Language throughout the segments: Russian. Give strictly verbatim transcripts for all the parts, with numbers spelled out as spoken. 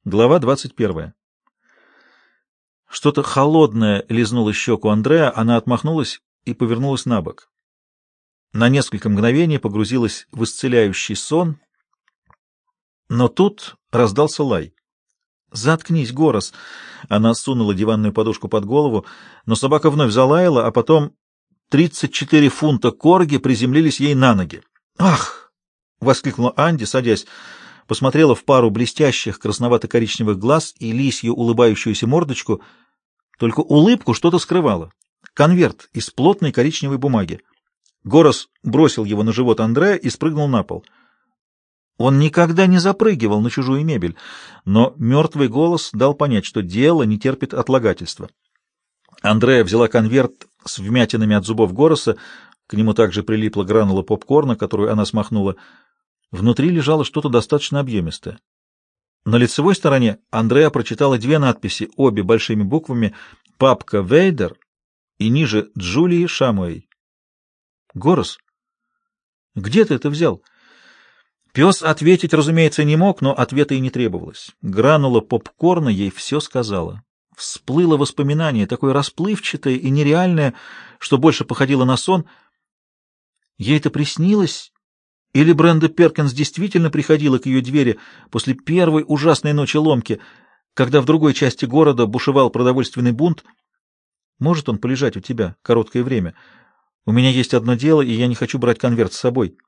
Глава двадцать первая. Что-то холодное лизнуло щеку Андреа, она отмахнулась и повернулась на бок. На несколько мгновений погрузилась в исцеляющий сон, но тут раздался лай. «Заткнись, Горос!» Она сунула диванную подушку под голову, но собака вновь залаяла, а потом тридцать четыре фунта корги приземлились ей на ноги. «Ах!» — воскликнула Анди, садясь. Посмотрела в пару блестящих красновато-коричневых глаз и лисью улыбающуюся мордочку. Только улыбку что-то скрывало. Конверт из плотной коричневой бумаги. Горос бросил его на живот Андреа и спрыгнул на пол. Он никогда не запрыгивал на чужую мебель, но мертвый голос дал понять, что дело не терпит отлагательства. Андреа взяла конверт с вмятинами от зубов Гороса, к нему также прилипла гранула попкорна, которую она смахнула. Внутри лежало что-то достаточно объемистое. На лицевой стороне Андреа прочитала две надписи, обе большими буквами «Папка Вейдер» и ниже «Джулии Шамуэй». «Горос, где ты это взял?» Пес ответить, разумеется, не мог, но ответа и не требовалось. Гранула попкорна ей все сказала. Всплыло воспоминание, такое расплывчатое и нереальное, что больше походило на сон. Ей это приснилось? Или Бренда Перкинс действительно приходила к ее двери после первой ужасной ночи ломки, когда в другой части города бушевал продовольственный бунт? Может он полежать у тебя короткое время? У меня есть одно дело, и я не хочу брать конверт с собой.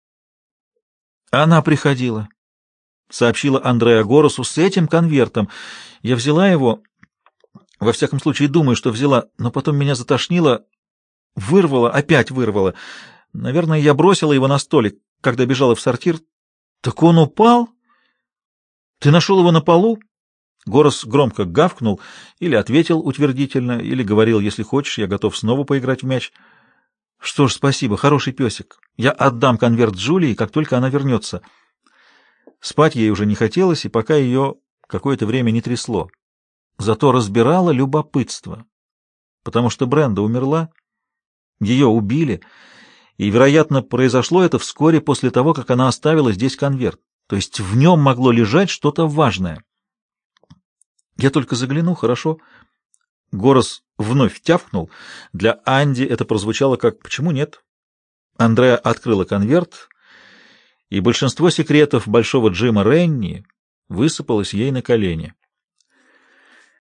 Она приходила, — сообщила Андреа Горосу, — с этим конвертом. Я взяла его, во всяком случае думаю, что взяла, но потом меня затошнило, вырвало, опять вырвало. Наверное, я бросила его на столик, когда бежала в сортир. Так он упал? Ты нашел его на полу? Горос громко гавкнул, или ответил утвердительно, или говорил: если хочешь, я готов снова поиграть в мяч. Что ж, спасибо, хороший песик. Я отдам конверт Джулии, как только она вернется. Спать ей уже не хотелось, и пока ее какое-то время не трясло. Зато разбирало любопытство, потому что Бренда умерла, ее убили, и, вероятно, произошло это вскоре после того, как она оставила здесь конверт. То есть в нем могло лежать что-то важное. Я только загляну, хорошо? Горос вновь тявкнул. Для Анди это прозвучало как «почему нет?». Андреа открыла конверт, и большинство секретов большого Джима Ренни высыпалось ей на колени.